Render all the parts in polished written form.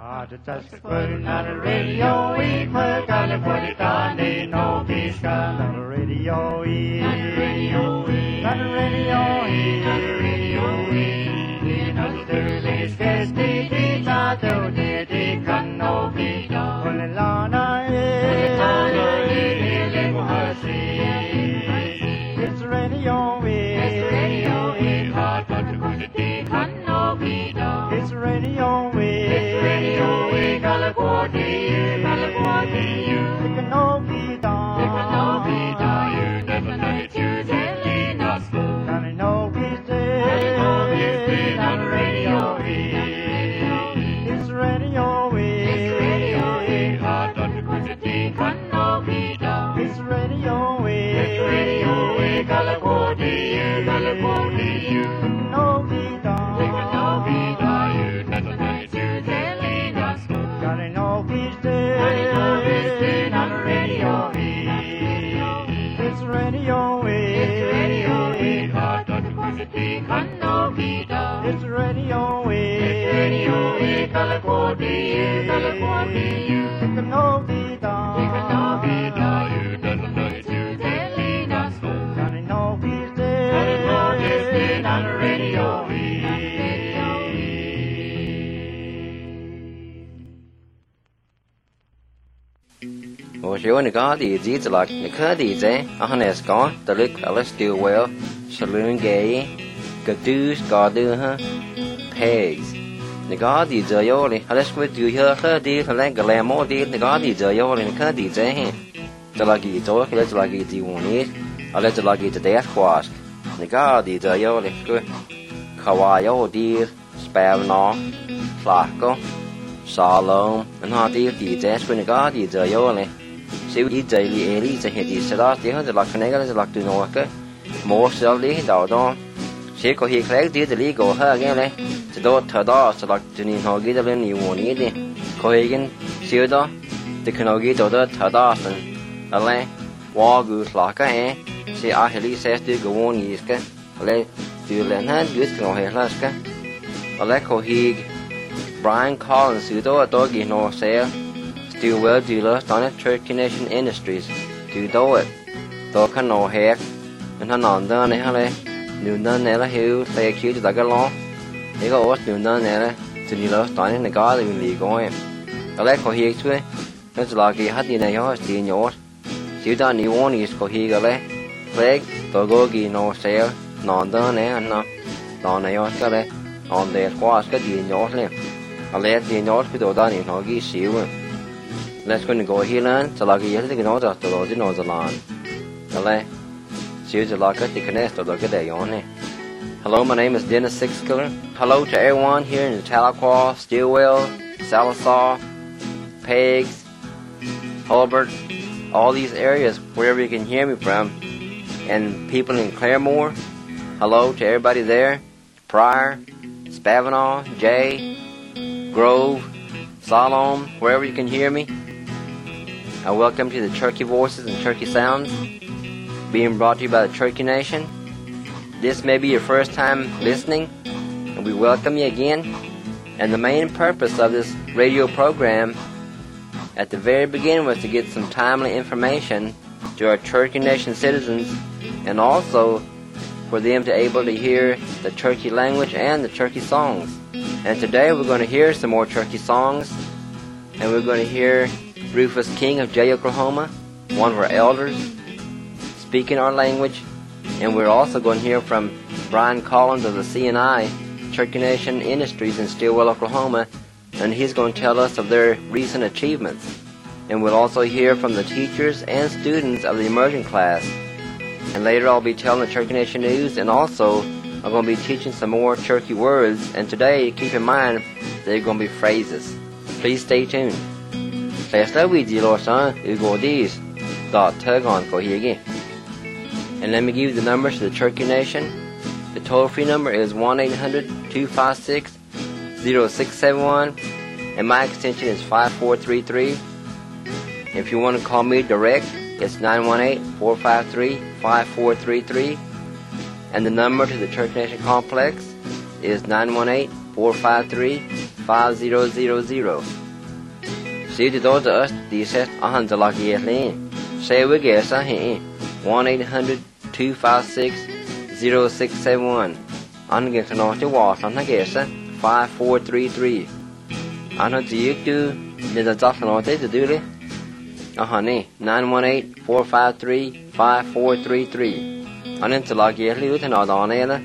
When the God is like the Kurdies, Ahnes gone, the lick, Alice do well, Saloon Gay, Gadoos, Gardu, Pegs. The God is a yoli, Alice with you here, Kurdies, and like Galamo did, the God is a yoli in Kurdies, The lucky talk, let's like it, you won't eat, or let's like it to death quash. The God is a yoli, good. Kawayo dear, Spavno, Flacco, Salom, and how dear the death when the God is a yoli. Siêu đi dậy li eli sẽ hiện sẽ đó tiếng hơn là cái này là là từ nó cái một số lý đầu đó sẽ có hiện khác thì lý có hơn cái này sẽ đó thời đó sẽ là từ nhìn họ ghi ra lên nhiều nguồn ý đi có hiện siêu đó thì khi nào ghi đó thời đó là lại qua gửi là cái sẽ ai lý sẽ từ cái nguồn ý cái lại từ lên hết gửi nó hết là cái lại có hiện Brian Collins siêu đó ghi nó sẽ do well dealer on Turkey Nation Industries to do it. Do can no hack and han on done it hale. New none nella hill say accused like a law. They go what new none nella to dealer on the garden league going. The lack of here to it. That's like he had in a yard in yours. You done you want is go here gale. Flag to go gi no sale. Non done and no. Don a yard gale. On the squash got in yours left. I let the yours with all done in Hoggy seal. Let's go here and so like you think you know that the Lord knows the land. See the like the connect of the good day on it. Hello, my name is Dennis Sixkiller. Hello to everyone here in Tahlequah, Stilwell, Sallisaw, Pegs, Hulbert, all these areas wherever you can hear me from, and people in Claremore. Hello to everybody there. Pryor, Spavinaw, Jay, Grove, Salom, wherever you can hear me. Welcome to the Turkey Voices and Turkey Sounds, being brought to you by the Turkey Nation. This may be your first time listening, and we welcome you again. And the main purpose of this radio program at the very beginning was to get some timely information to our Turkey Nation citizens, and also for them to be able to hear the Turkey language and the Turkey songs. And today we're going to hear some more Turkey songs, and we're going to hear Rufus King of Jay, Oklahoma, one of our elders, speaking our language. And we're also going to hear from Brian Collins of the C&I, Turkey Nation Industries in Stilwell, Oklahoma, and he's going to tell us of their recent achievements. And we'll also hear from the teachers and students of the immersion class. And later I'll be telling the Turkey Nation news, and also I'm going to be teaching some more Turkey words. And today, keep in mind, they're going to be phrases. Please stay tuned. And let me give you the numbers to the Turkey Nation. The toll-free number is 1-800-256-0671, and my extension is 5433. If you want to call me direct, it's 918-453-5433. And the number to the Turkey Nation Complex is 918-453-5433. 5000. See the door to us, the set a hundred like ye lane. Say we guess a he 1-800-256-0671. Anh get to know the wall on the guess 5433. Anh do you do the talk on to do it? Honey 918-453-5433. Anh into like ye live and on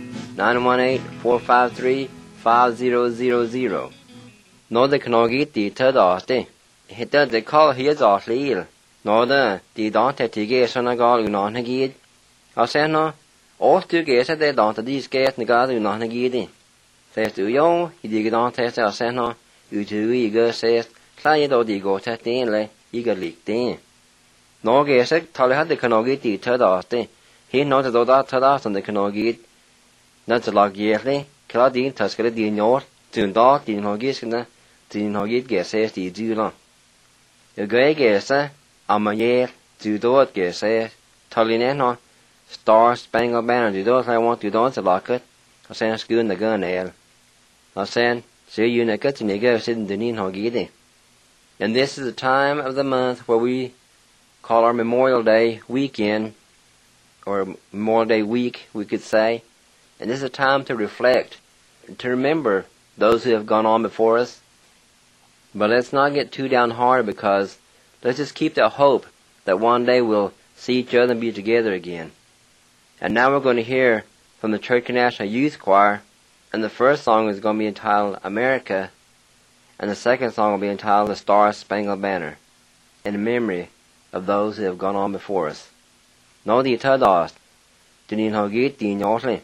918-453-5000. No the can get the third day. Hit the call here's off leal. No the don't take the gas on a girl you not get. I say no. All two gas they don't these gas the girl you not get. Says to you, he did not test our say no. You two eager says, Try it or the go test in lay, eager leak thing. No gas tell her the can get the third day. He not the daughter third out on the can get. Not like yearly, Claudine Tuscany in your, to dot in Hogisina, to Hogit gas says the Julan. The gray gas, I'm a year, to do it gas says, Tolineno, Star Spangled Banner, you don't I want to dance a lock it. I send school in the gun ale. I send, see you in a cut and you go sitting the Nin Hogiti. And this is the time of the month where we call our Memorial Day weekend, or Memorial Day week, we could say. And this is a time to reflect, and to remember those who have gone on before us. But let's not get too downhearted, because let's just keep that hope that one day we'll see each other and be together again. And now we're going to hear from the Church National Youth Choir, and the first song is going to be entitled America, and the second song will be entitled The Star Spangled Banner, in memory of those who have gone on before us. Nå de tar dast, den har gitt din årslig.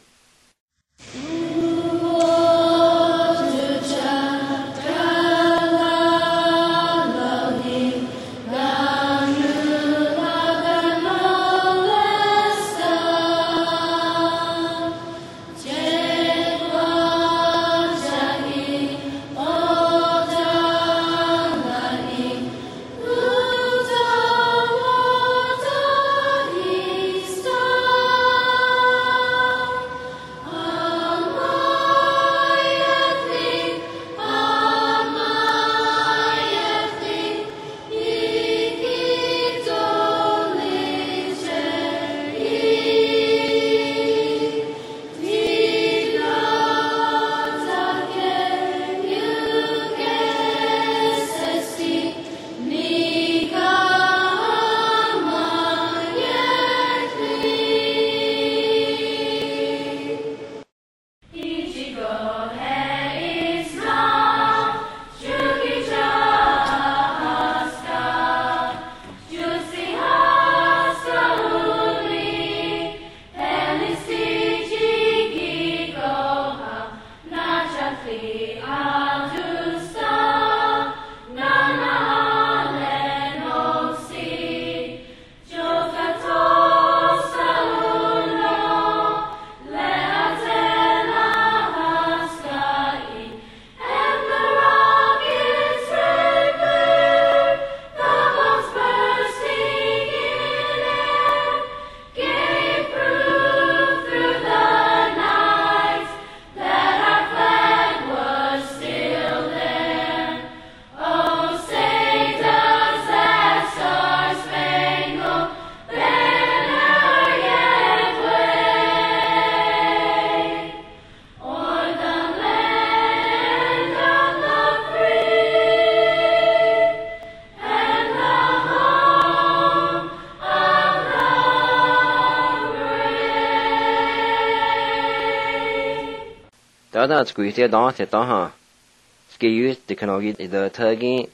Đó squeeze the đó thì đó ha. Ski use the canoe the turkey.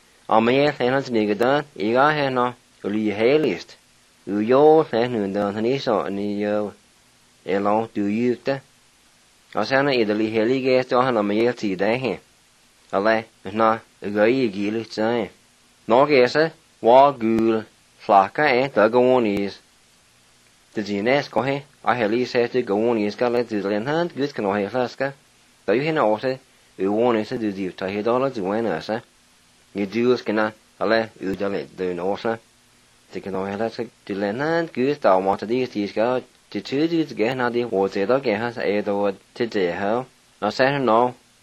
Amaya then nigga done. Iga he no. Uli helist. Yo then no the so ni yo. Elong do you te. Asana idli heli gas to han amaya ti de he. Ale na gai gili tsai. No gesa wa gul flaka the go on is. The genius go he. I heli said to go on is got let the land hand good can I flaska. Though you know what you want to do the $2 to win us, you do us can ale you do no sir. They can only let the land hand good down what these go to 2 dudes again. Now the was it again has a door to the hell. Now say no.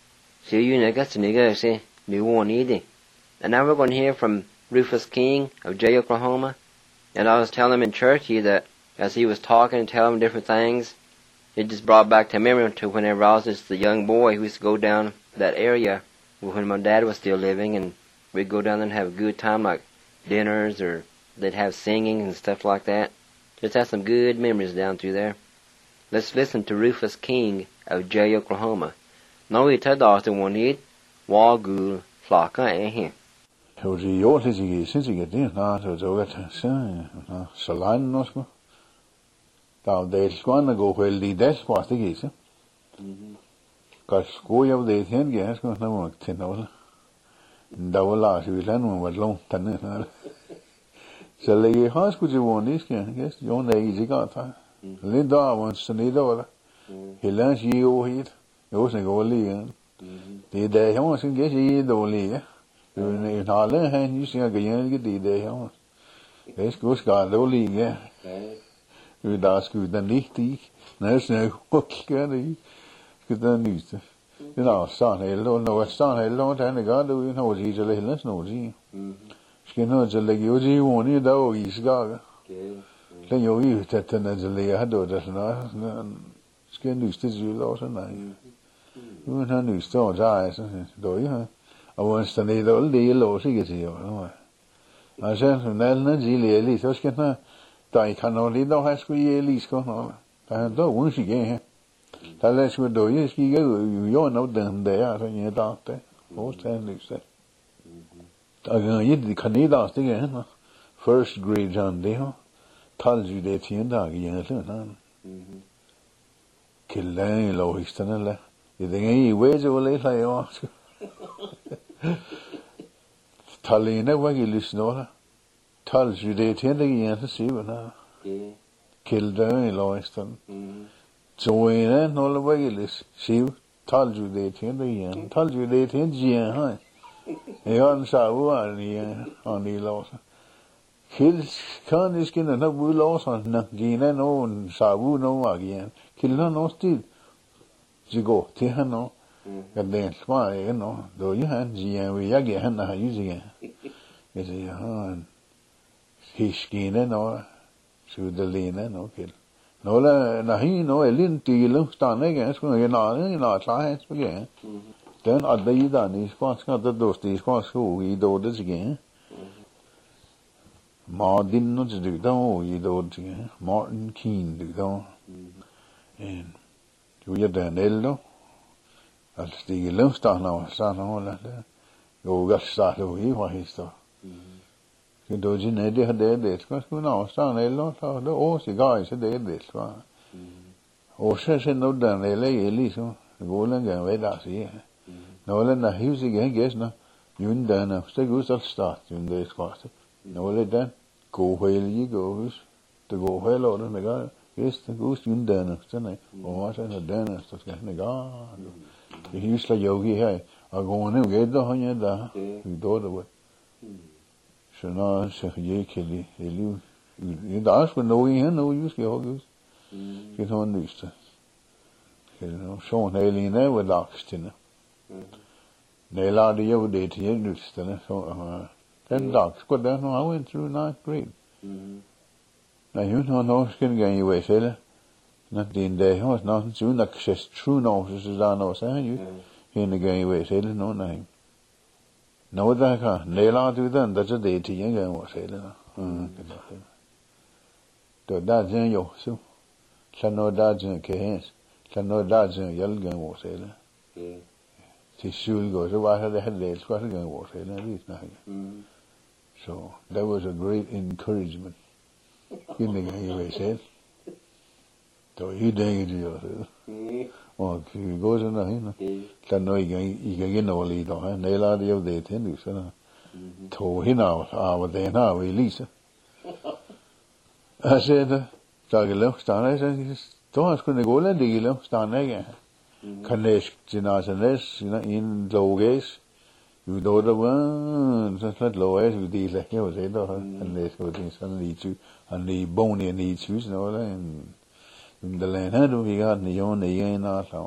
See you next say new one eating. And now we're going to hear from Rufus King of Jay, Oklahoma. And I was telling him in church that as he was talking and telling him different things, it just brought back to memory to whenever I was just a young boy who used to go down that area when my dad was still living, and we'd go down there and have a good time, like dinners, or they'd have singing and stuff like that. Just have some good memories down through there. Let's listen to Rufus King of Jay, Oklahoma. Now we tell Dr. one eat, Wagul, Flocka, and him. So the old is since you get in, not to do it, Salan, no smoke. Now there's one to go where the death was the case. Because school of the 10 gas goes no more 10 dollars. Double last, we learn what long ten. So the high school you want this, yes, you own the easy got time. Linda wants to need all. He learns you heat, you also go lean. The day he wants to get you the only. In Holland, and you see a young day. Let's go scar the only, yeah. We'd ask you the nichty, there's no hook, good the news. You know, son, hello, no, son, hello, and the god, you know, he's a little nosy. Skin knows a leg, you want you, though, he's got. Then you use that, and as a lay had does not skin news to you, also night. You know, news stones eyes, do you? I want to need all the yellow cigarettes. I said, Nelna, Gilly, at least, I was getting I cannot lead the high school year, at least, go on. I don't want to get here. Tell us what do you see, you know, them there, and you're doctor. Most and said. I can need us again. First grade on there. Tells you that you dog, you know. Kill them, low, he's done it. You think any ways will let I ask. Talina Wagillis Nora tells you they attend again to see what now. Killed down in Loiston. So in and all the Wagillis, see, tells you they attend again, tells you they attend Gian High. They aren't so on the loss. Kills can't skin and no loss on Gina no Sabu no again. Kill no still. You go, Tihano. And then smile, you know, though you had Gian, we again, now using it. You say, he's skinning or should the lean and no kill. No, he no, a little deal, stand against when you're not trying again. Then at the Idan, he's got the dust, he's got who he do this again. Martin not to do, though, he do it again. Martin Keen do, though. And you get an elder. Att stiga lumstarna och stanna och hålla det. Och gasta då I var histo. Så då gene det ska kunna stanna eller så då och så går så det va. Och sen då den eller liksom går länge vid där så. Nå när huset gäsna jundarna så går så start junde skart. Nå den gå helge gås. Det går heller det med går. Visst det går jundarna så nej. Och så den så ska det gå. The Husla Yogi here, I go on and get the Hanyada, you do the way. So now, say, Yakili, you ask for no in, no use, Yogus. Get on this. You know, so Nelly never lost in it. They allowed the other day to use it, so 10 dogs. But then I went through 9th grade. Now, you know, no skin getting away, sailor. Not the day, was nothing soon, like says true noses as I know, saying you. In the game, way, sailor, no name. No, that can't. Nail out to them, that's a day to young and was sailor. The dad's in yo, so. Shall no dad's in Kahens. Shall no dad's in yellow gun was sailor. His shoe goes, so I had the headlights, what a gun was sailor, at least nothing. So, that was a great encouragement. In the game, way, said. So he dang it, oh, he goes in the can know he can get no lead on, and they allow the other day to do so. To him out, but they now release. I said, Tagalo, stand, I said, don't going to go and deal, stand again. Can they, in low gaze, you know the one, just let low as you deal like you say, and they go to suddenly to, and the bony needs you know, and. The land had we got the own the yen also.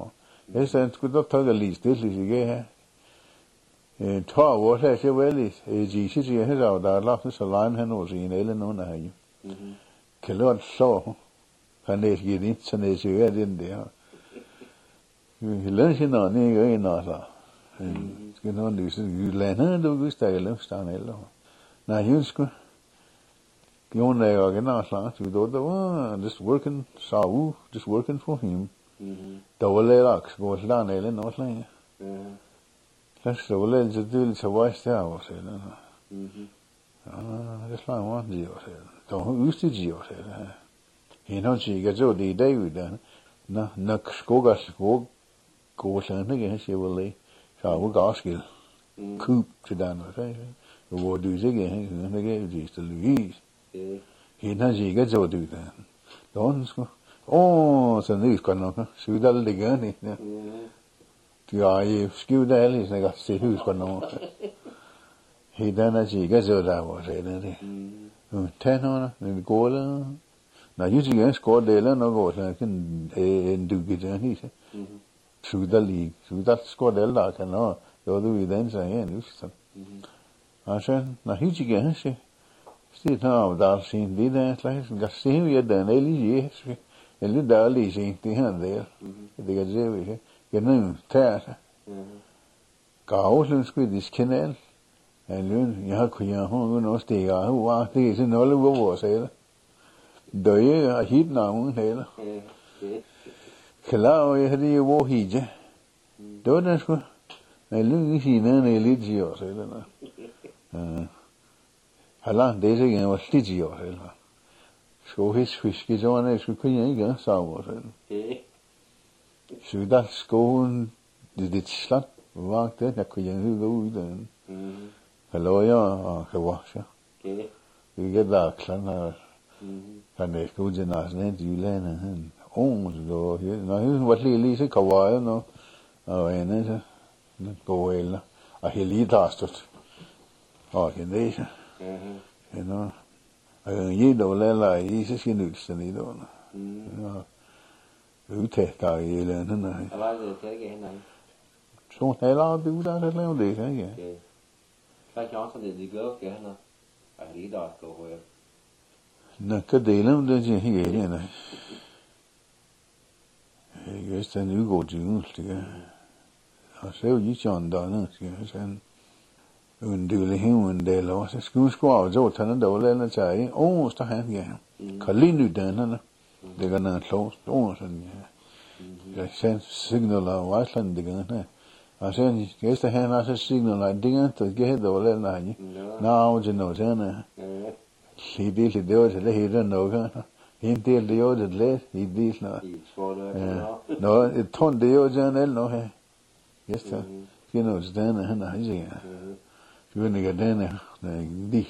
Esa skudo toga list det lige her. Tor hvor her så vel de siger her der lagt så line han også i en eller nogen her jo. Kan lort så kan det ikke det så det siger den der. Lad os nå ned i noget så. Skal nå lyse landet du guster eller stan eller. Nej husk. Jon der og genau slag du der just working so just working for him. Der var laks hvor stan eller noget slag. That's the way to do to waste hours, you know. That's like one deal, don't use the deal, he knows she gets all the day with that. No, skogas go something again, she will lay. So we'll go skill. Coop to down the face. The word do again, and again, it's the Louise. He knows she gets all do that. Don't go. Oh, so these can knock, so that'll the gun, ja, skive der alle, så jeg kan se hus på nogen. Helt andet siger, så der var det. Tænderne, det går der. Når jeg siger, jeg skal det eller noget går, så kan en dukke til en hisse. Sudali, sudat skal det eller kan noget. Jo, du i den så her nu så. Og så når jeg siger, han siger, det er der sin det der slags, kan se vi den eller Jesus. Eller der lige se det her der. Det kan se vi. Gennem tager Gavslundskydisk kanal. Jeg har kunnet hun også det er det er sådan noget hvor vores eller. Døje og hit navn heller. Klar jeg havde jo hvor hije. Det var den sgu. Jeg lykkes i nede lidt i år eller noget. Hallang det ikke var lidt i år eller. Så his fiske så var det skulle kunne ikke så vores eller. Så der skolen det slat var det jeg kunne høre ud den. Hallo ja og kan vaske. Vi kan da klar han er sgu til næsten i Jylland han. Så når han var lige så kavajer nu og ene så går eller og hele der stod. Og det så. Ja nå. Og jeg dårlig i så skal nyt sådan i då. Udtægter i eller andet. Hvad var det til igen? Så heller du der at lave det, ikke? Okay. Hvad kan også det gør gerne? Er lige der skal høre. Nå, kan dele om det til ikke nej. Jeg ved den udgår til det. Og så er det John der, skal jeg sige. Undelig hiven der lå, så skulle af så tage der eller tage. Så han ja. Kan lige nu den. Det kan noget klart. Sådan ja. Jeg sendte signaler og Iceland det kan her. Og så gæster han også signaler det kan det hedder eller nej. Nå, det noget sådan. Det var til det hedder noget. En del det jo det lidt i det noget. Nå, et ton det jo sådan eller noget her. Gæster. Det noget sådan han har ikke. Du ved ikke den er lige.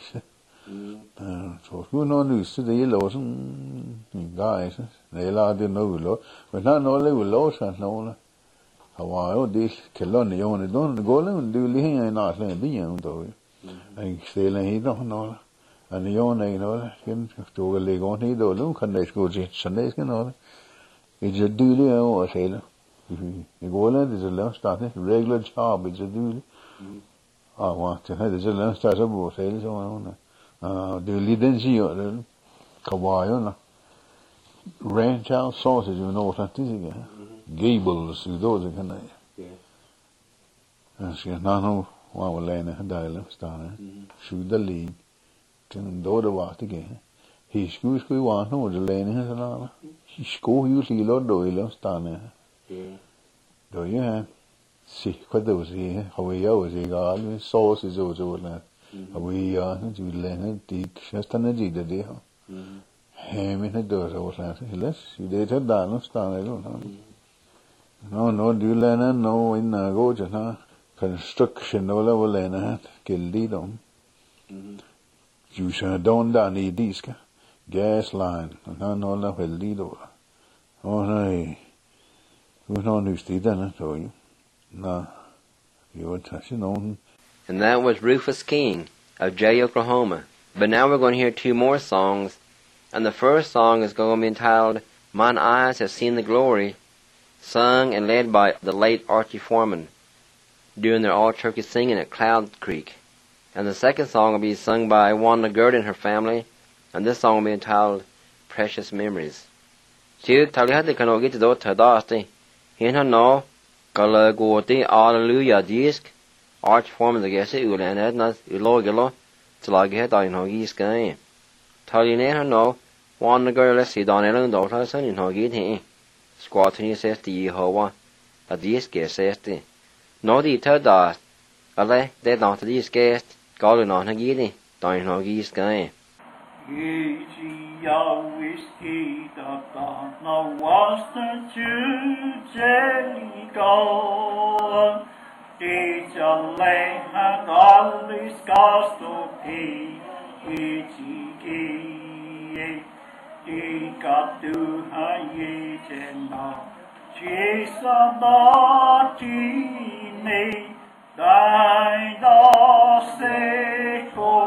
Så skulle nogen lys til det lå sådan en gejse. Eller det noget lå. Men der noget lå lå sådan noget. Han var jo det kalonne jo det går det lige hænger i næsten det er jo dog. Jeg stiller helt noget. Og det jo noget. Kan du lægge over helt og nu kan det sgu til sådan det skal noget. Det er dyrt over selv. Det går lidt det så starte regular job det er dyrt. Og det havde det så starte så på selv så noget. Det er lige den siger det. Kawaii ranch out sausage you know what det er. Gables det kan jeg. Jeg siger nu var lane der eller starte. Skyder lige. Den dog det var det igen. He skulle var nu det lane her sådan. He skulle jo lige lå eller starte. Då ja. Se hvad det var sige. Hawaii var det galt. Sausage så der. Hawaii ja, det lane det kasterne det der. Men det dør så sådan. Ellers det er der nu starte eller noget. Nå, du lander nå ind og gå til her. Construction eller hvor lander her. Gældigt om. Juicer down der i diska. Gas line. Og der nåler heldigt over. Og nej. Du har noget nyt i denne, tror jeg. Nå. Jo, tager sig nogen. And that was Rufus King of Jay, Oklahoma. But now we're going to hear two more songs. And the first song is going to be entitled, Mine Eyes Have Seen the Glory, sung and led by the late Archie Foreman during their all-turkey singing at Cloud Creek. And the second song will be sung by Wanda Gerd and her family, and this song will be entitled Precious Memories. Chiu tali hati kano giti do tadasti. Hina no kala goti Alleluia disk. Arch Foreman the gesi ulan ednas ulogilo tilagi het in hogi skai. Tali ne no Wanda Gerd lesi don elun do tasan in hogi ti. Squatini sesti Yehovah a disk sesti. No di tadas. Ale de don to disk gest. Galu no hagidi don in hogi skai. Now was the Jericho, did you lay a godly scars to pay? Did God do her yet? Jesus, not me, thy dosse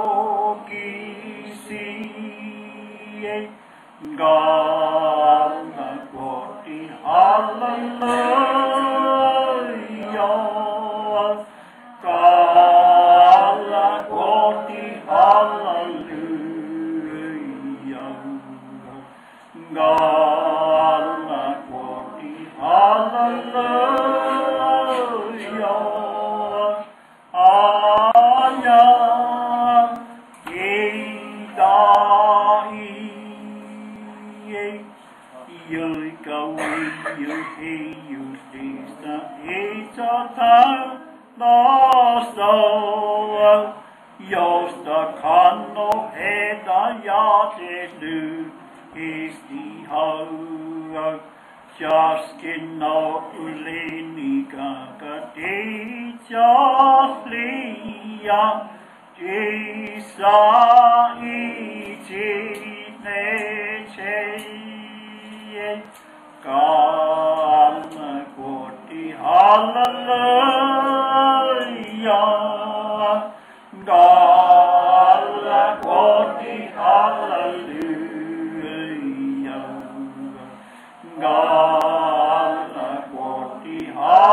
God, the glory, hallelujah. God, the glory, hallelujah. God, the glory, hallelujah. Josta kan och heda ja det nu isti hau Jaskin no uleni kakati jaslia Jisa iti neche Kalma koti hallelujah God, the glory, hallelujah. God, the glory,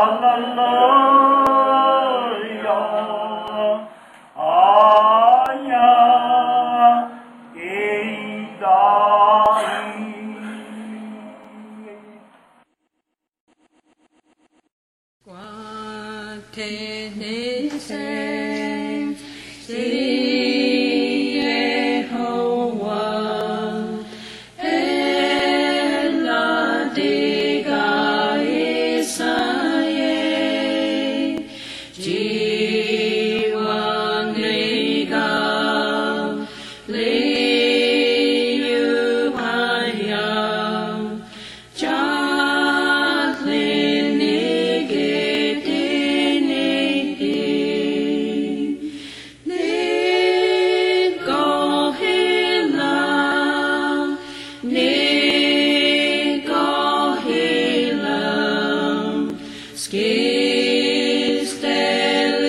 hallelujah. Aya, Skis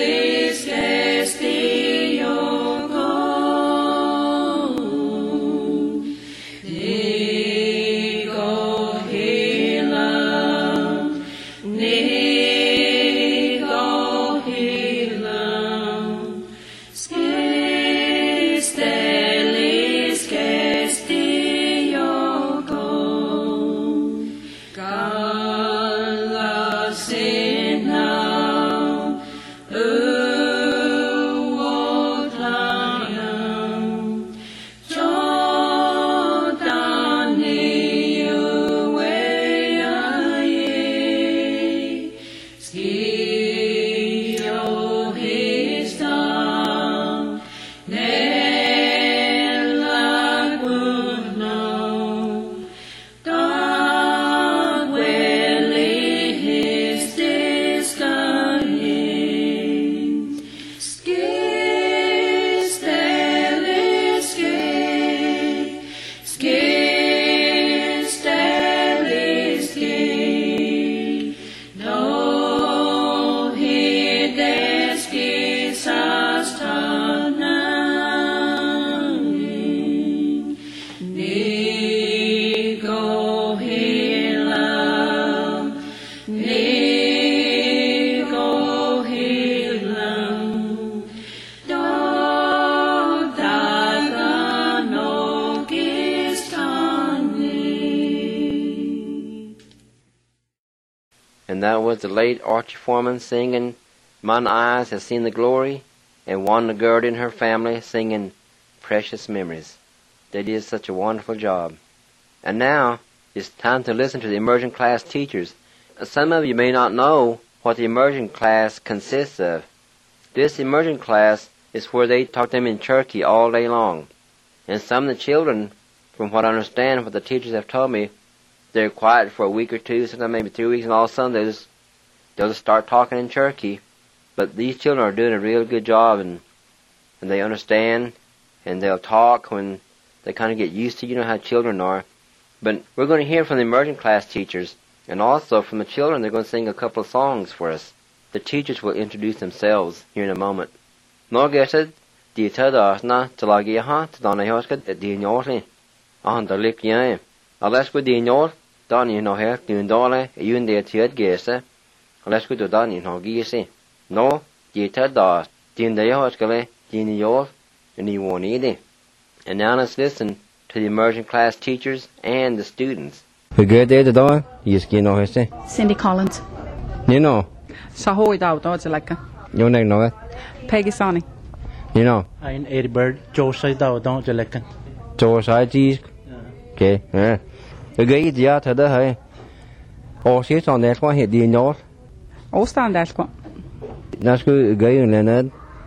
that was the late Archie Foreman singing Mine Eyes Have Seen the Glory, and Wanda Gerd and her family singing Precious Memories. They did such a wonderful job. And now, it's time to listen to the immersion class teachers. Some of you may not know what the immersion class consists of. This immersion class is where they talk to them in Cherokee all day long. And some of the children, from what I understand, what the teachers have told me, they're quiet for a week or two, sometimes maybe 3 weeks, and all of a sudden they'll just start talking in Cherokee. But these children are doing a real good job, and they understand, and they'll talk when they kind of get used to, how children are. But we're going to hear from the immersion class teachers, and also from the children. They're going to sing a couple of songs for us. The teachers will introduce themselves here in a moment. Norgesed, die tadasna, talagiaha, tadanahoskad, di nyorli, ahan the lip yam. Unless we di nyor, dani no her, dundole, yun de tiad gesa, unless we do dani no gisi. No, die tadas, din de hoskale, di nyor, and you won't eat it. And now let's listen to the immersion class teachers and the students. Who good day today? You skin no hesse. Cindy Collins. You know. Sahoi daw to like. Your name know it? Peggy Sonny. You know. I'm Eddie Bird. Josai daw don't you like? Josai cheese. Okay. Yeah. The guy is ya today hey. Oh, she's on that one here. Do you know? Oh, stand that one. That's good. Guy in Leonard.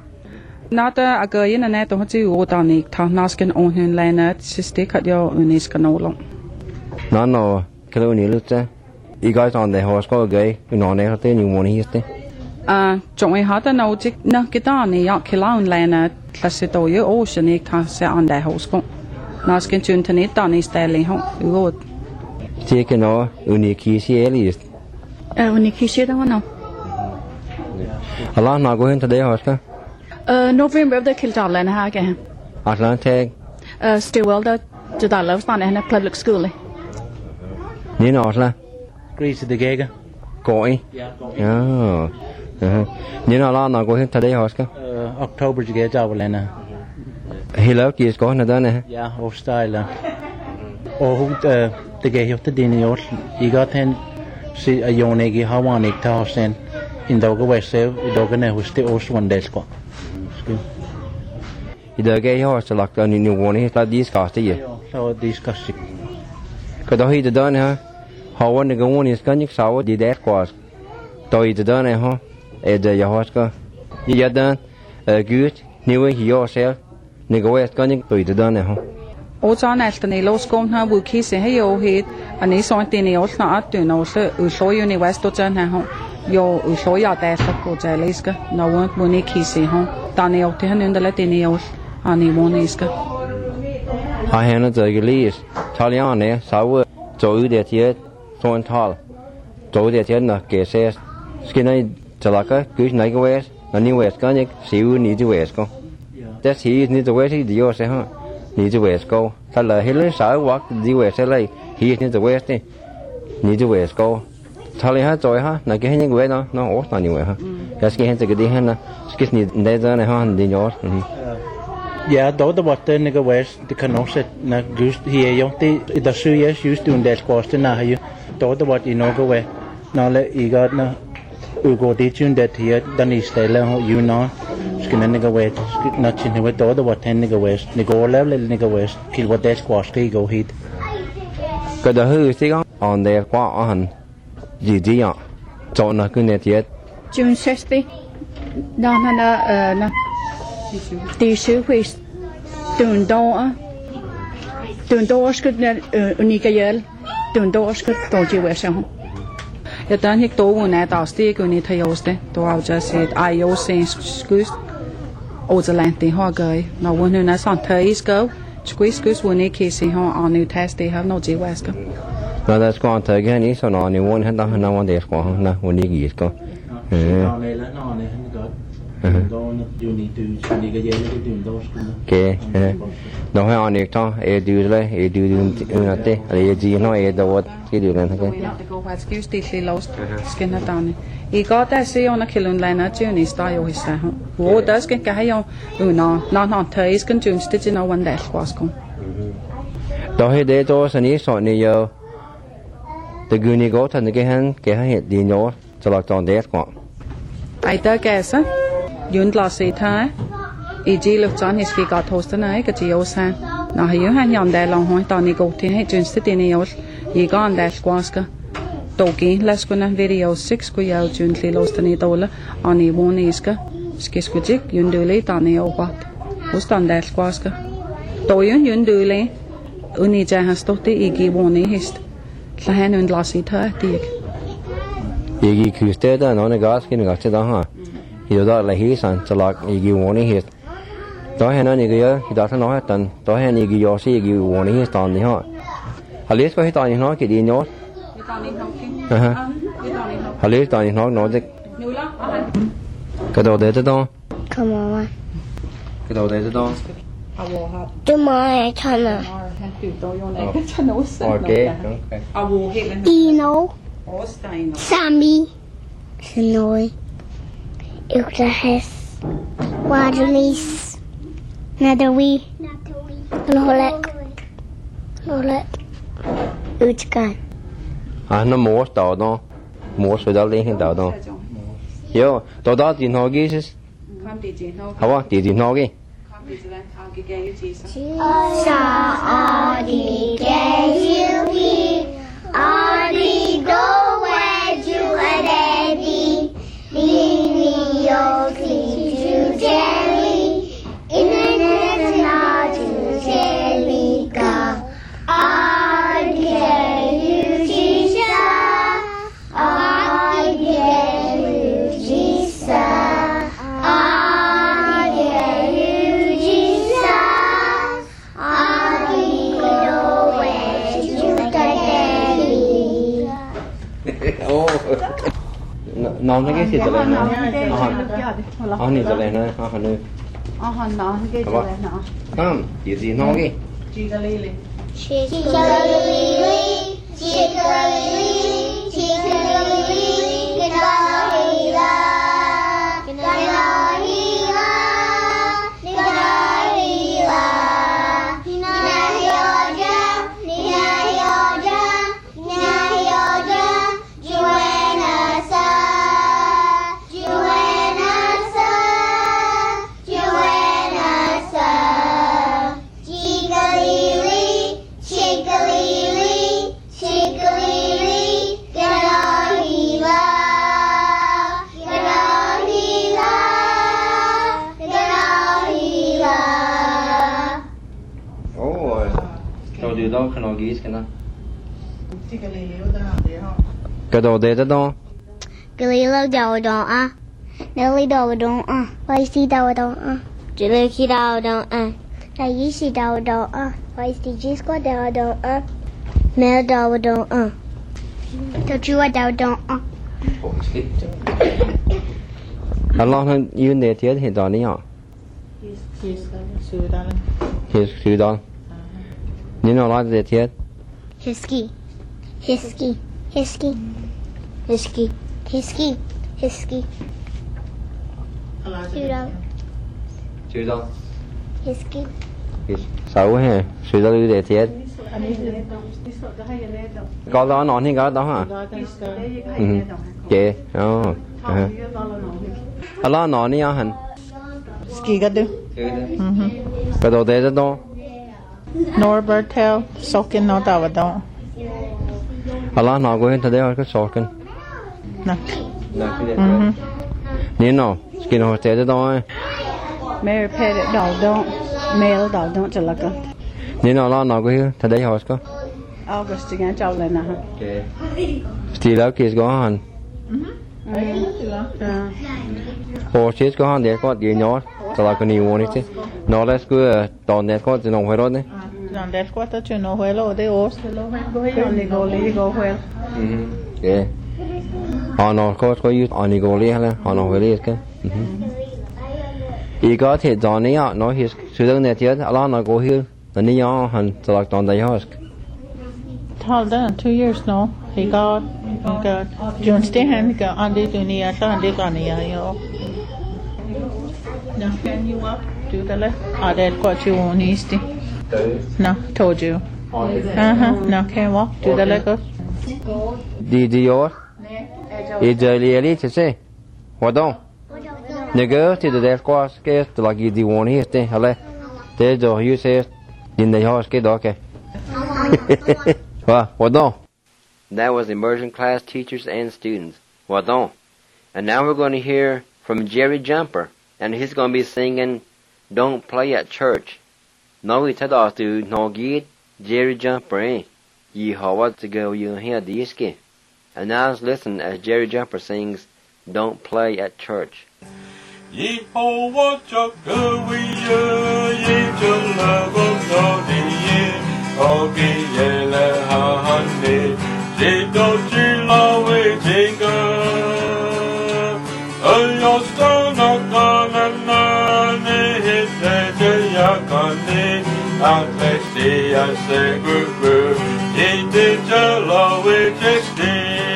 Not a guy in a net of you or Donny, Taskin on him Leonard, sister cut your uniscanolo. No, Kaluni looked at. You guys on the horse go gay, everything you want to hear. Joey had a notic, no Gidani, Yakilan Leonard, Classito, you oceanic task on the house go. Naskin to internet, Donny Stanley, you would. Taking all, Unikisi Elias. Unikisi, I don't know. A lot not going to the horse. November of the Kildarlen Hagen. Atlantic. Still the Jadalov's not in a public school. You know, Atla? Grease the Gaga. Going? Yeah, going. Oh. You know, a lot not going to the horse. October to get out Lena. He loved you, going to done. Yeah, or style. Oh, the gay of the dinner, you got him. See a Yonegi Hawanik toss in Doga West, Dogana was the Ost one day. You don't get yours to lock on in your warning, like these cost you. So discuss it. Could I hear done, huh? How one to go on is going to sour the death was. Do you done, huh? The Yahoska. You get done, good, new yourself. Nigga West going to do done, huh? Also, after the low school, her will kiss a hail head, and they saw it in the old not to know, sir, who show you in the West of Jan. Yo, show your death of Jaliska, no one when he kissed home. Daniel Tihan in the Latinios, and he won't ask. I handed the release. Taliane, sour, Joe that yet, so and tall. Joe that yet not says, Skinny, Talaka, Goose Niger West, a new West Gunnick, see you need to West go. That's he needs to West, the yours, huh? Need to West go. Tell Hillary, so walk the West LA, he needs the West, need to West go. Tali ha joy ha na ke hin gwe no o ta ni we ha ya ske hen te ge hen na skis ni ne da ne ha ni nyor yeah do the what the nigga west the canoset na gust here yo te the su yes used to that cost na ha you do the what you know go we na le I got na u go de tune that here dan is style you know skin nigga west na chin we do the what ten nigga west ni go level nigga west kill what that cost go hit ko da hu si on there qua on gì ạ? Chọn là cái này thiệt. June 60. Đó là tỷ số huy tuần đó skal unika hjælp tuần đó skal tổ chức về sang. Jeg den ikke dog er der stik under til joste. Du har jo set IOC skus. Ozelanti har gøy. Når hun er sådan tøj skal. Skus hun ikke se har anu test det har noget til vaske. Now that's going to again is on only one hand on one day squaw na when you get go. Okay. No ha on it to e do le e do na te e ji no e do what ki do na ke. Go what excuse the lost skin na down. I got that see on a kilon line at June is die always say. Wo das kan ka yo no tøy kan June stitch no one dash was kom. Do he de do san is on yo. The Guni got and the Gahan, Gahan, the Nor, cho lạc tòn đẹp quá ai ta kẻ sa yun la si tha ý chí lực chọn hết cái toast này cái chiếu sang nó hay hay nhom đại lòng hỏi tao này go thì hay chuyên sự tiền nhiều ý con đại squash cả đầu kỳ let's go na video 6 của yêu chuyên lý los tani tao là anh ấy muốn is cả cái squid chick yun đưa lấy tao này ô quát hostan đại squash cả tao yun đưa lấy uni cha has tốt thì ý kỳ muốn hết là hay yun la si tha tiệc ý kỳ cứ thế đó nó gas cái nó chết đó ha hiểu đó là hi san cho lạc ý kỳ muốn hết đó hay nói cái gì đó thằng nói tận đó hay cái gì gì cái muốn hết tận này họ lấy có hết tận này nói cái gì nhốt lấy tận này nói cái cái đầu đấy đó Come on. cái đầu đấy đó Do my channel. okay Dino. Sammy. Snowy. Ucrahis. Waddleys. Nadawi. Lolek. Uchkan. nó mua tàu đó mua số đó lên hiện tàu đó yo tàu đó tiền họ ghi chứ hả vâng tiền họ ghi nó cái gì vậy nó anh này vậy nó anh này nó cái gì nó không gì nó cái Chigalili. điều đó khả năng ghi cái nào cái đầu đấy đó Galilo đầu đó à Nelly đầu đó à Vaisi đầu đó à Jeliki đầu đó à Naishi đầu đó à Vaisi Jisco đầu đó à Mel đầu đó à Tochua đầu đó à anh lo hơn yêu đề thiết hiện tại này hả sư đó nhưng nó nói đề thiết Hisky sư đó Hisky xấu hả sư đó đề thiết có đó nói thì có đó hả chị anh lo nói đi anh ski gadu cái đầu đấy đó Norbert Hill sokin no tava đó anh lo nói của thế đấy cái sokin nè nhìn nào skin hồ thế đó Mary Pettit đầu đó mail đầu đó cho là cơ nhìn nào lo nói của thế đấy hồ có August again cho lên nè thì là kia có hẳn hồ chết có hẳn để có gì nhót cho là cái nhiều này chứ nó là cứ tòn đẹp có thì nó phải rồi đấy non đẹp quá tao chưa nó huế lo đấy ố go well okay nó có yêu anh go đi hay nó huế đi cái ý có thể dọn này nó hết sự đơn này chứ Allah nó có hiểu là ní nhau hẳn cho là tòn đấy hết Hold on, 2 years no. He got John Stahan got Andy Dunia, Andy Gania, yo. Now can you up to the left? I did what you want, Easty. No, told you. Now can walk to the left. Đi vô. Ijalili to say. What don't? The girl to the death squad scares to like you do one here, stay. Hale. There's the you say in the house, kid, okay. What don't? That was immersion class teachers and students. What don't? And now we're going to hear from Jerry Jumper, and he's going to be singing Don't Play at Church. Now we tell us to no get Jerry Jumper, eh? Ye how to go you hear this kid. And now let's listen as Jerry Jumper sings Don't Play at Church. Yehovah Chakawiya Yejalabogodiye Ogiyele Hahane Jidojilawe Jinga Ayostana Kananane Hitejayakane Atlestia Segubu Yedijalawe Jesti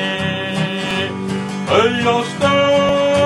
Ayostana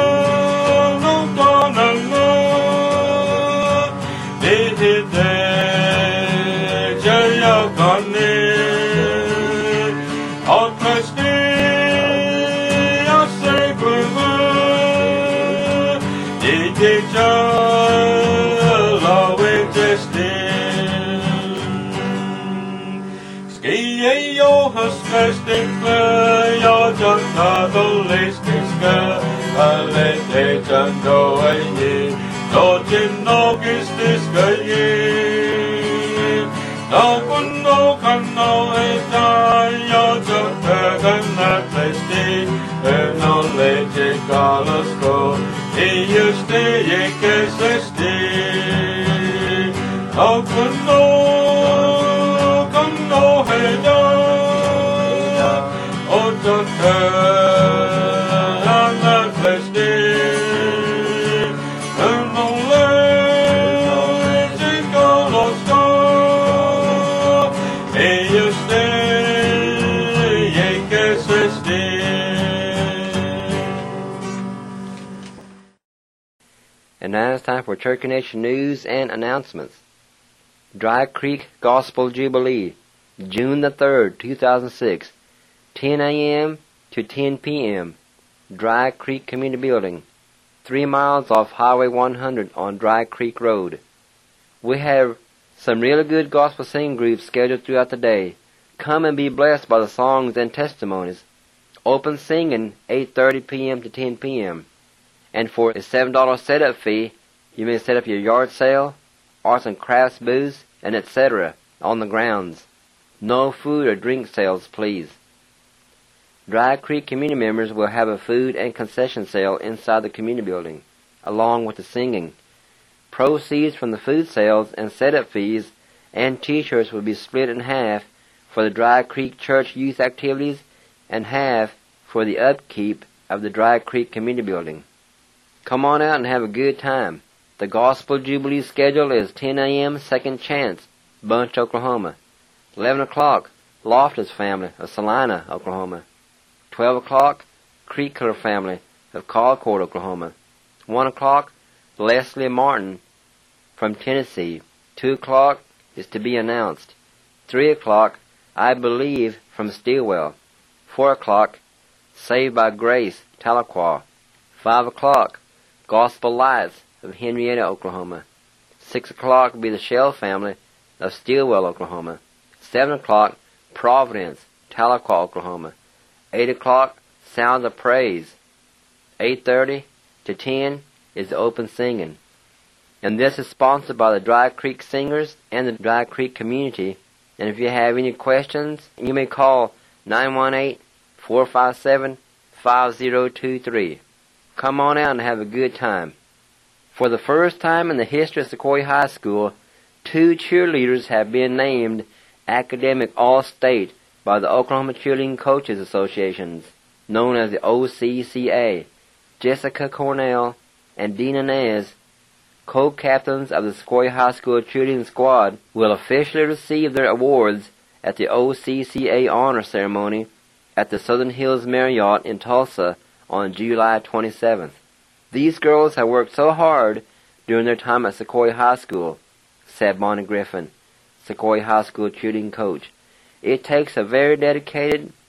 And now it's time for Church Connection news and announcements. Dry Creek Gospel Jubilee, June the 3rd, 2006, 10 a.m. to 10 p.m., Dry Creek Community Building, 3 miles off Highway 100 on Dry Creek Road. We have some really good gospel singing groups scheduled throughout the day. Come and be blessed by the songs and testimonies. Open singing 8:30 p.m. to 10 p.m. And for a $7 setup fee, you may set up your yard sale, arts and crafts booths, and etc. on the grounds. No food or drink sales, please. Dry Creek community members will have a food and concession sale inside the community building, along with the singing. Proceeds from the food sales and setup fees and T-shirts will be split in half for the Dry Creek Church youth activities and half for the upkeep of the Dry Creek community building. Come on out and have a good time. The Gospel Jubilee schedule is 10 a.m. Second Chance, Bunch, Oklahoma. 11 o'clock, Loftus family of Salina, Oklahoma. 12 o'clock, Creekler family of Colcord, Oklahoma. 1 o'clock, Leslie Martin from Tennessee. 2 o'clock is to be announced. 3 o'clock, I Believe from Stilwell. 4 o'clock, Saved by Grace, Tahlequah. 5 o'clock, Gospel Lights of Henrietta, Oklahoma. 6 o'clock will be the Shell family of Stilwell, Oklahoma. 7 o'clock, Providence, Tahlequah, Oklahoma. 8 o'clock, Sounds of Praise. 8:30 to 10 is the open singing. And this is sponsored by the Dry Creek Singers and the Dry Creek community. And if you have any questions, you may call 918-457-5023. Come on out and have a good time. For the first time in the history of Sequoia High School, 2 cheerleaders have been named Academic All-State by the Oklahoma Cheerleading Coaches Associations, known as the OCCA. Jessica Cornell and Dina Nez, co-captains of the Sequoia High School cheerleading squad, will officially receive their awards at the OCCA honor ceremony at the Southern Hills Marriott in Tulsa on July 27th. These girls have worked so hard during their time at Sequoia High School, said Bonnie Griffin, Sequoia High School cheerleading coach. It takes a very dedicated,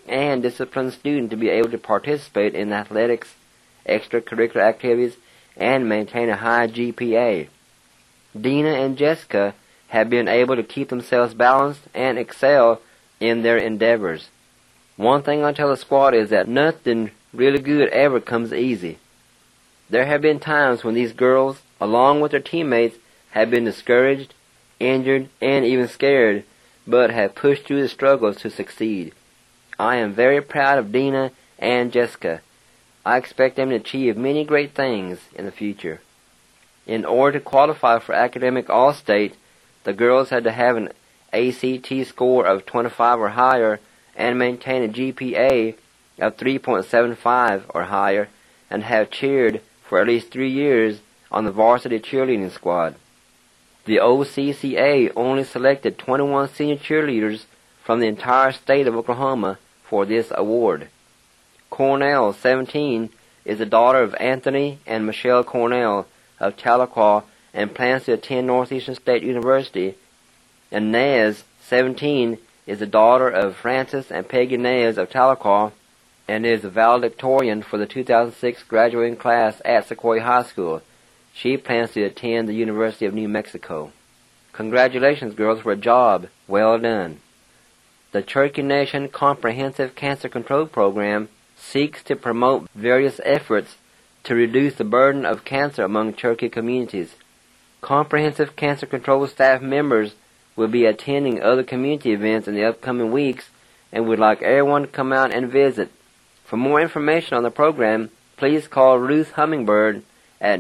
and disciplined student to be able to participate in athletics, extracurricular activities, and maintain a high GPA. Dina and Jessica have been able to keep themselves balanced and excel in their endeavors. One thing I tell the squad is that nothing really good ever comes easy. There have been times when these girls, along with their teammates, have been discouraged, injured, and even scared, but have pushed through the struggles to succeed. I am very proud of Dina and Jessica. I expect them to achieve many great things in the future. In order to qualify for academic All-State, the girls had to have an ACT score of 25 or higher and maintain a GPA of 3.75 or higher and have cheered for at least 3 years on the varsity cheerleading squad. The OCCA only selected 21 senior cheerleaders from the entire state of Oklahoma for this award. Cornell, 17, is the daughter of Anthony and Michelle Cornell of Tahlequah and plans to attend Northeastern State University. And Nez, 17, is the daughter of Francis and Peggy Nez of Tahlequah and is the valedictorian for the 2006 graduating class at Sequoia High School. She plans to attend the University of New Mexico. Congratulations, girls, for a job well done. The Cherokee Nation Comprehensive Cancer Control Program seeks to promote various efforts to reduce the burden of cancer among Cherokee communities. Comprehensive Cancer Control staff members will be attending other community events in the upcoming weeks and would like everyone to come out and visit. For more information on the program, please call Ruth Hummingbird at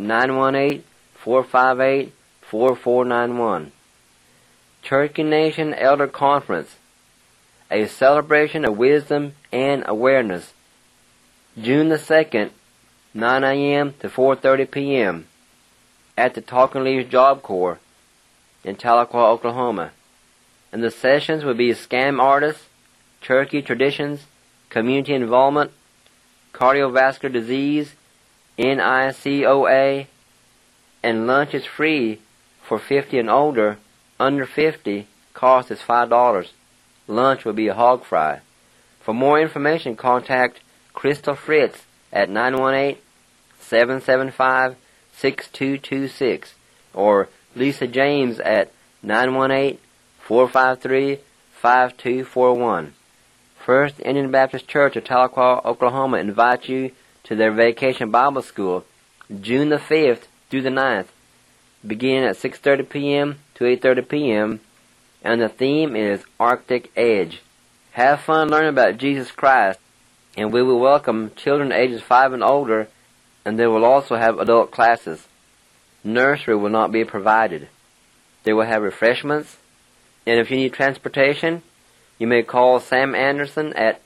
918-458-4491. Cherokee Nation Elder Conference, a celebration of wisdom and awareness. June the 2nd, 9 a.m. to 4:30 p.m. at the Talking Leaves Job Corps in Tahlequah, Oklahoma. And the sessions will be scam artists, Cherokee traditions, community involvement, cardiovascular disease, NICOA, and lunch is free for 50 and older. Under 50, cost is $5. Lunch will be a hog fry. For more information, contact Crystal Fritz at 918-775-6226 or Lisa James at 918-453-5241. First Indian Baptist Church of Tahlequah, Oklahoma invites you to their Vacation Bible School, June the 5th through the 9th, beginning at 6:30 p.m. to 8:30 p.m., and the theme is Arctic Edge. Have fun learning about Jesus Christ, and we will welcome children ages 5 and older, and they will also have adult classes. Nursery will not be provided. They will have refreshments, and if you need transportation, you may call Sam Anderson at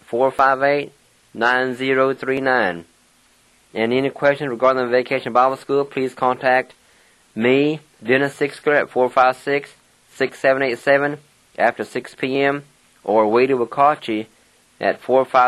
458-9039. And any questions regarding the Vacation Bible School, please contact me, Dennis Sixker, at 456-6787 after 6 p.m. or Wade Wakachi at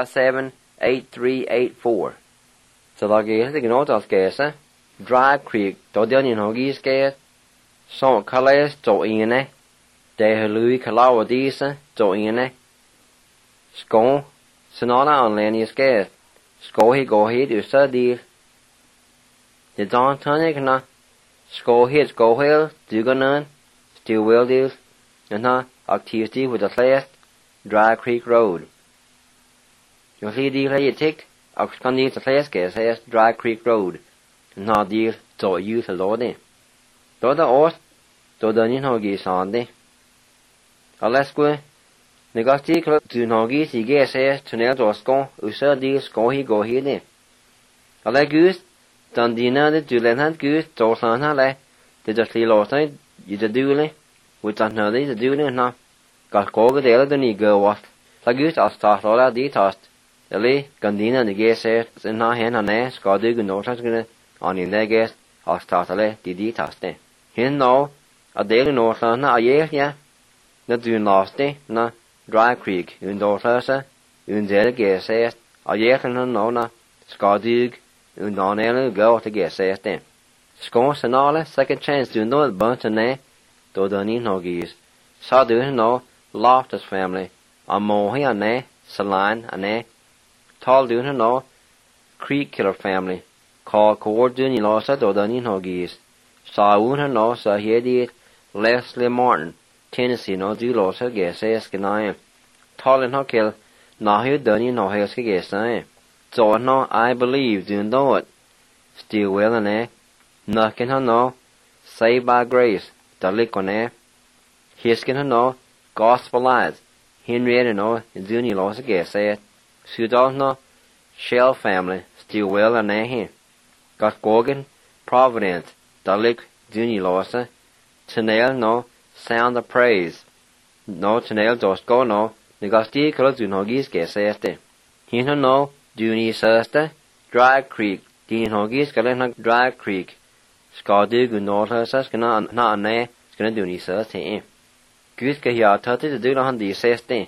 457-8384. So lagi hasi ginotas kesa, Dry Creek, Dodian Hogis kes, Son Kales to ine, De Louis Kalawadisa to ine, Skon, Sonala on Lanius kes, Skohi Gohid Usadil. The Don Tonikna, Skohid Skohil, Duganan, Still Wildis, and activity with the last Dry Creek Road. You'll see the lay tick, Oxcandi the last gas has Dry Creek Road, and not deal to use a lordy. Do the oath, do the Ninhogi Sunday. Alaska, Negasti to Nogi, he gas has to nail to a scone, Usadi, Skohi go here. Alagus, Dundina the Dulan goose, Torsan Hale, the just little night, you the duly, with another the duly and not. Got Goga the other than you go what. Lagus, I'll start all out the toast. Eli, Gandina the gas says, in her hand on air, Scottig and Northern on in their gas, I'll start a lay, the toast. Here no, a daily Northern, a year, yeah. Not doing last day, no, Dry Creek, in Dorthersa, in their gas says, a year and no, Scottig, and on air go to gas says then. Scores and all, second chance to know the bunch and nay, though the Ninhogis. Saw do no, Loftus family, a mohi and nay, Saline ane tall dun no Creek Killer family call cord dun losa do dani no gis sa un no sa hedi Leslie Martin Tennessee no du losa gese skinae tall no kill na hu dani no hes gese so no I believe dun do it still well ane nakin no saved by grace dalikone hiskin no gospelized Henrietta no duni losa gese Sudal no Shell family still well ane got Gorgon Providence Dalik duni losa Tanel no sound of praise no Tanel dos go no negasti kala dunogis geseste hino no duni sasta Dry Creek dinogis kala na Dry Creek skadu gunota sas kana na ane skana duni sasta gus ka ya tati de dula handi seste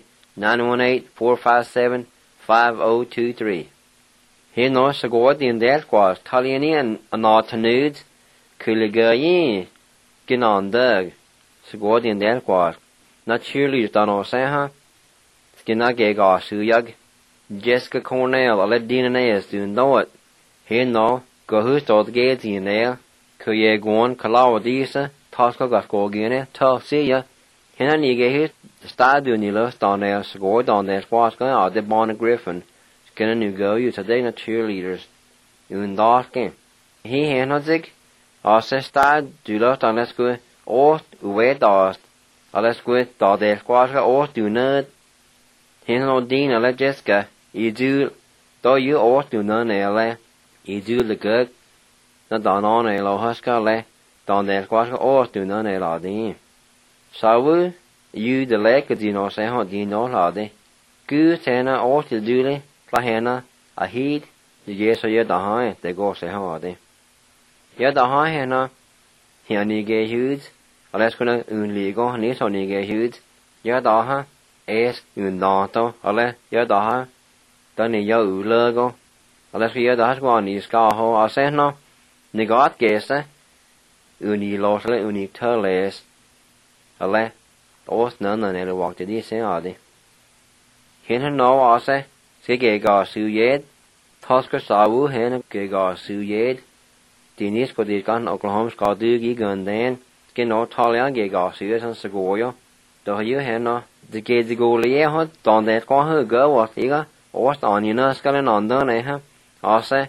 918-457-5023 He no sagod in der quas taliani and anatanud kuligayi ginandag sagod in der quas naturally dano seha skina gega suyag Jessica Cornell aledina neas do know it he no go who stod gate in there kuye gon kalawadisa taska gasko gene ta see ya hena nige hit stadu ni lo stone sagod on der quas ga de Bonnie Griffin Gonna nu go you today na cheerleaders un darken he henodig ase stad du lot on let's go o we dast let's go da der squad o do not he no din let Jessica you do do you o do none ele you do the good na don on elo haska le don der squad o do none ela din so you the leg do no say ho din no la de good tena o to do le Lahena a heed the yeso ye da hai they go se ha de ye da hai hena he ni ge huge alles kuna un ligo ni so ni ge huge ye da ha es un da to alle ye da ha da ni yo u le go alles ye da ha ni ska ho a se no ni got ge se uni lo le uni terles alle os na na ne walk de se a de hen no a se Sige ga suyed, Tosker sawu hen ga suyed, Dinis ko dikan Oklahoma ska dugi gundan, Ske no talian ga suyed san sagoyo, Do you hen no, De ge de go le hot, Don det ko hu go wat iga, Ost on you nas kalen on don ha, Ase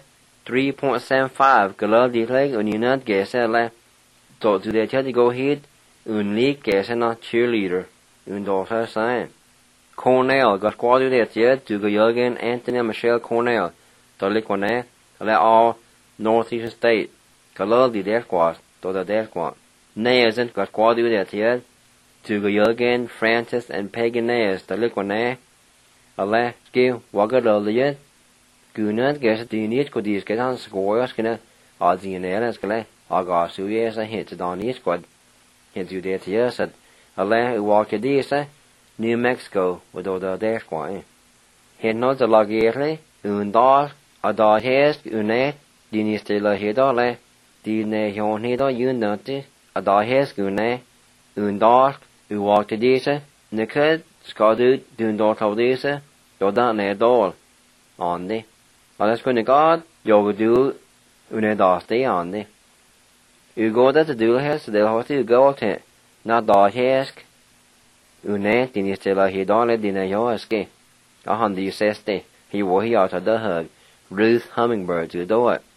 3.75 gala di leg un unit gese le, Do to de chadi go hid, Un league gese na cheerleader, Un daughter sign. Cornell got quadru det yet to go Jürgen Anthony Michelle Cornell to likone le all Northeastern State kalal di der quad to the der quad Neasen got quadru det yet to go Jürgen Francis and Pagan Neas to likone ale skill wagalo yet gunat ges di nit ko dis get han scoreas kena adinera skale aga suye sa hit to don squad hit you det yet ale walk di sa New Mexico with all the there squad. He no the lagere un dar a da hest une dinis de la hedale di ne hon heda unati a da hest une un dar u walk to dise ne ked skadu dun dort of dise do da ne dol on the alles kun god yo do une da stay on the u go that to do has de hot u go to na da hest Une dinis de la hedale dina yo eske. A handi seste. He wo he out of the hug. Ruth Hummingbird to do it.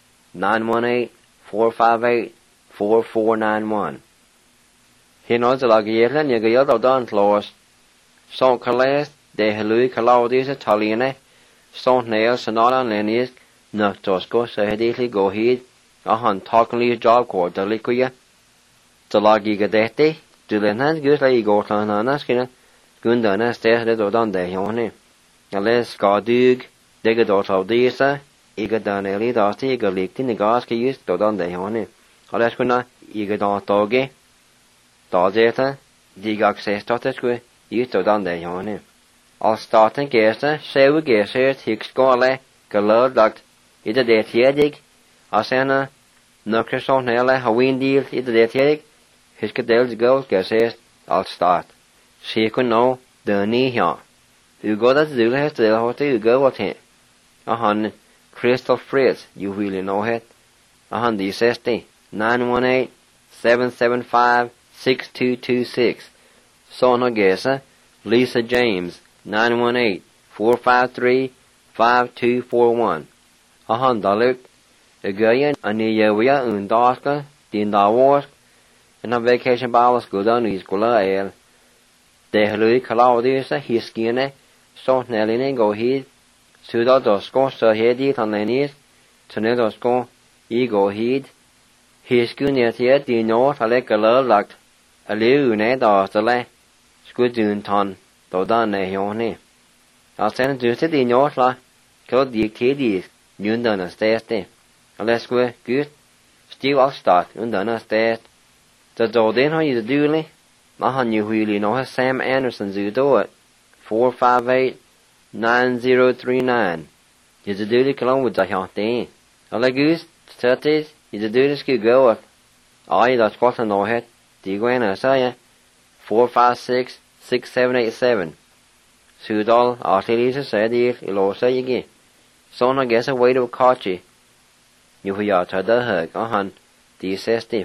918-458-4491. He knows the lagiela ni ga do don close. So kales de helu kalaudis Italiane. So nail sonata lenis na tosco so hedili go heed. A han talkly job cord the liquia. The lagi gadete. Du den han gus lai go tana naskina gundana stehde do dan de hone ale skadug de do tawdisa iga daneli dasti iga likti ni gas ke yus do dan de hone ale skuna iga dan toge dajeta diga access tatsku yus do dan de hone al starten gesta sewe gesa hik skole galod lagt ida de tiedig asena nokreson hele hawindil ida de tiedig His cadels go gases al start. She could know the knee here. Ugo that's the last the hotel Ugo what he. Crystal Fritz, you really know it. The 918-775-6226. Sona Gesa, Lisa James, 918-453-5241. Daluk, Agayan, Aniyawia, Undaska, Din Dawars, and a vacation balance go down to Schola El. De Louis Claudius, his skinny, so Nelly go heed. Suda dosko så hedit han lenis, tune dosko go hid. Hiskunia tiet di nord halek lagt, aliu ne dastale, skudun ton, dodan ne hjoni. Sen du til di nord la, klod dik tidis, jundan steste. Aleskue gut, stiv avstat undan stest. Så dodin har ju duli, men han ju huli no Sam Anderson zudo 458-9039. You do the column with the hot Alagus, 30s, you do the ski go up. I that's what I know it. Diguana Saya 456-6787. Sudal, Artilisa said if Ilosa Yigi. Son I guess a way to Kachi. You hear out the hug, D60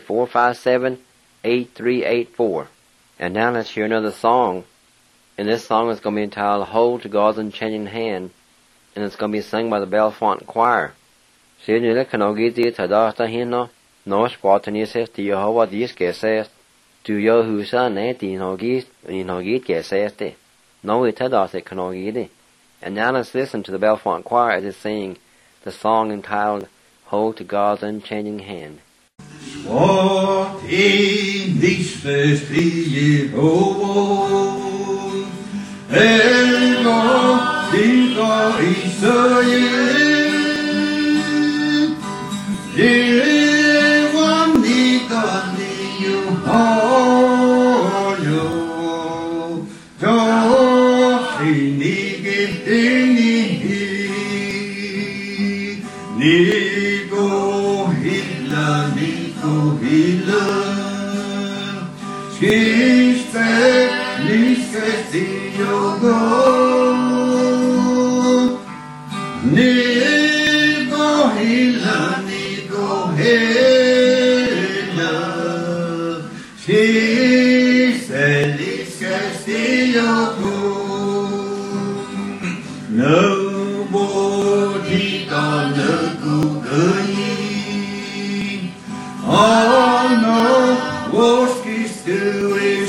457-8384. And now let's hear another song. And this song is going to be entitled Hold to God's Unchanging Hand, and it's going to be sung by the Bellefonte Choir. Så nu det kan nog inte ta data hinna. Nå spraten är sett till Jehova diskesest. Du gör husa nej din har git gesest det. Nå it ta data kan nog inte. And now let's listen to the Bellefonte Choir as it's singing the song entitled Hold to God's Unchanging Hand. What in this first Jehova Ego Diga Israel Jevan Diga Niu Hoyo Josinigi Dinihi Nigo Hilla Skiste Dio go Nigo hila Skiste Dio go Nobody gonna go Oh no, what's this doing?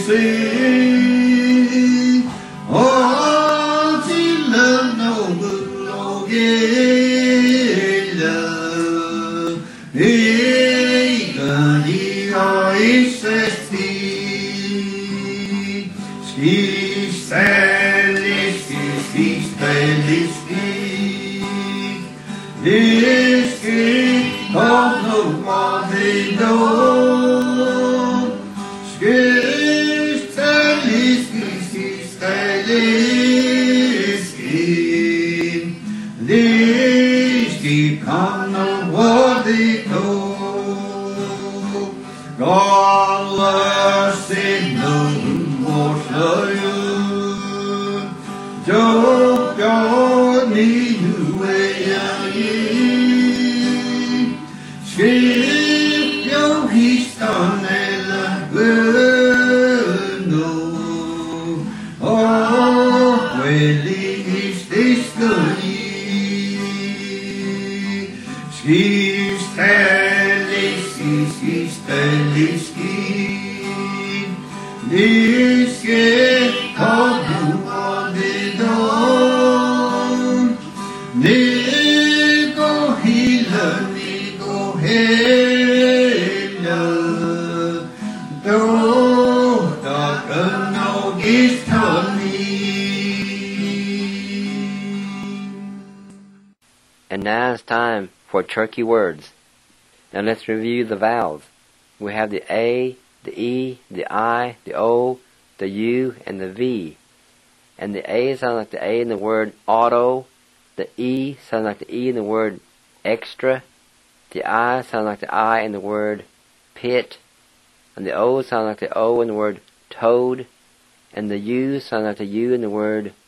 And now it's time for Turkey words. Now let's review the vowels. We have the A, the E, the I, the O, the U, and the V. And the A sounds like the A in the word auto. The E sounds like the E in the word extra. The I sounds like the I in the word pit. And the O sounds like the O in the word toad. And the U sounds like the U in the word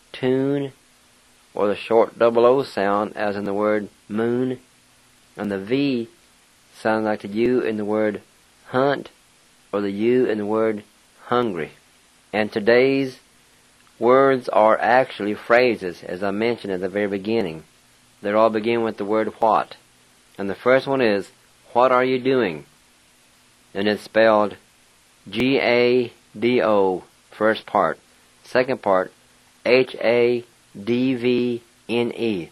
tune, or the short double O sound as in the word moon, and the V sounds like the U in the word hunt, or the U in the word hungry. And today's words are actually phrases, as I mentioned at the very beginning. They all begin with the word what. And the first one is, what are you doing? And it's spelled G-A-D-O, first part. Second part, H-A-D-V-N-E.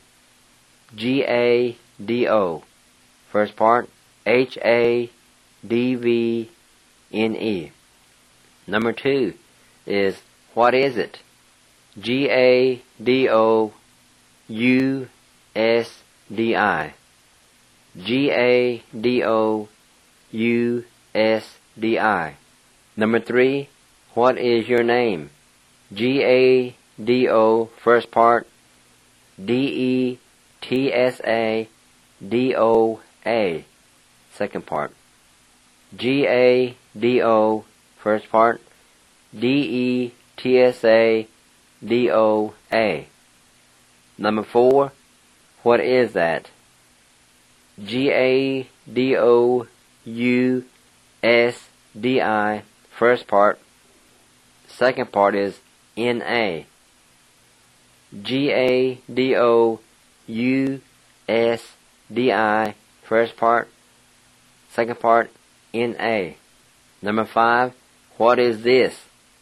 G-A-D-O. First part, H-A-D-V-N-E. Number 2 is, what is it? G-A-D-O-U-S-D-I. G-A-D-O-U-S-D-I. Number 3, what is your name? G-A-D-O, first part, D-E-T-S-A-D-O-A, second part. G-A-D-O, first part, D-E-T-S-A-D-O-A. Number 4, what is that? G-A-D-O-U-S-D-I, first part. Second part is N-A. G-A-D-O-U-S-D-I, first part. Second part, N-A. Number 5, what is this?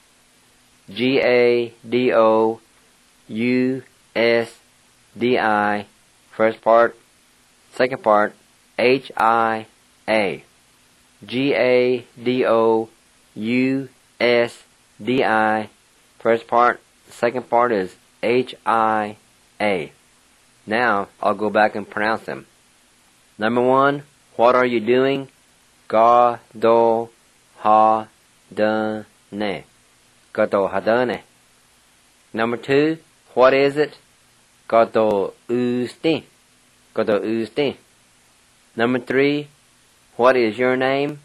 G-A-D-O-U-S-D-I, first part. Second part, H-I-A. G-A-D-O-U-S-D-I, first part. Second part is H-I-A. Now, I'll go back and pronounce them. Number 1, what are you doing? Ga-do-ha-dun-ne. Ga-do-ha-dun-ne. Number 2, what is it? Ga-do-u-sti. Ga-do-u-sti. Number 3, what is your name?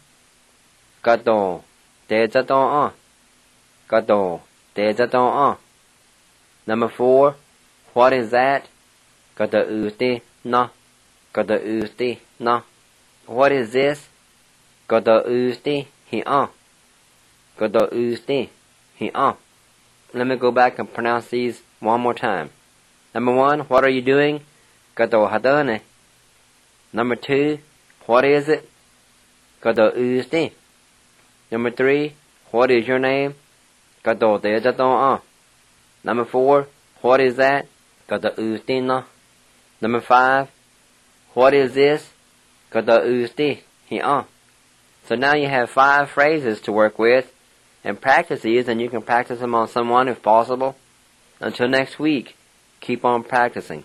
Ga-do-de-za-do-a. Ga-do-de-za-do-a. Number 4, what is that? Ga-do-u-sti-na. Ga-do-u-sti-na. What is this? Ga-do-u-sti-hi-a. Ga-do-u-sti-hi-a. Let me go back and pronounce these one more time. Number 1, what are you doing? Ga-do-ha-dun-ne. Number 2, what is it? Ga-do-u-sti. Number 3, what is your name? Ga-do-de-za-do-a. Number 4, what is that? Ga-do-u-sti-na. Number 5, what is this? Ga-do-u-sti-hi-a. So now you have 5 phrases to work with, and practice these, and you can practice them on someone if possible. Until next week, keep on practicing.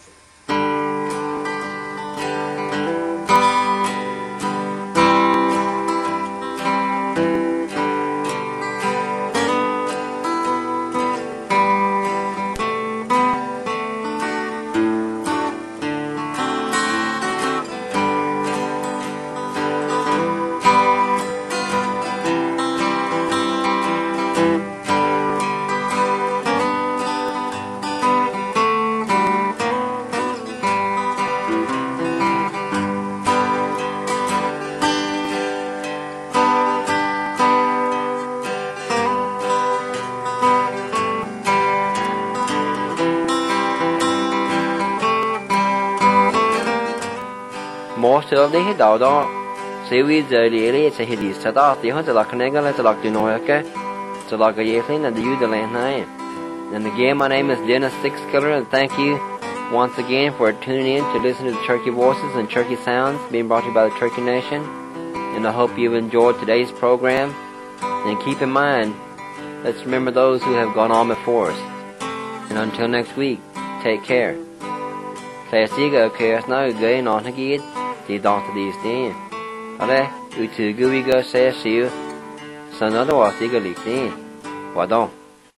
Most of the Hidalgo, say we the Lily, say he is Sadat, the Hunter like Negal, to like Dinoaka, to like a Yathlin, and the Udaland 9. And again, my name is Dennis Sixkiller, and thank you once again for tuning in to listen to the Turkey Voices and Turkey Sounds being brought to you by the Turkey Nation. And I hope you've enjoyed today's program. And keep in mind, let's remember those who have gone on before us. And until next week, take care. Classiga cares now going on again. The doctor these days. Ale, utugu we go say see you. Son otherwise they go leak in. What don't?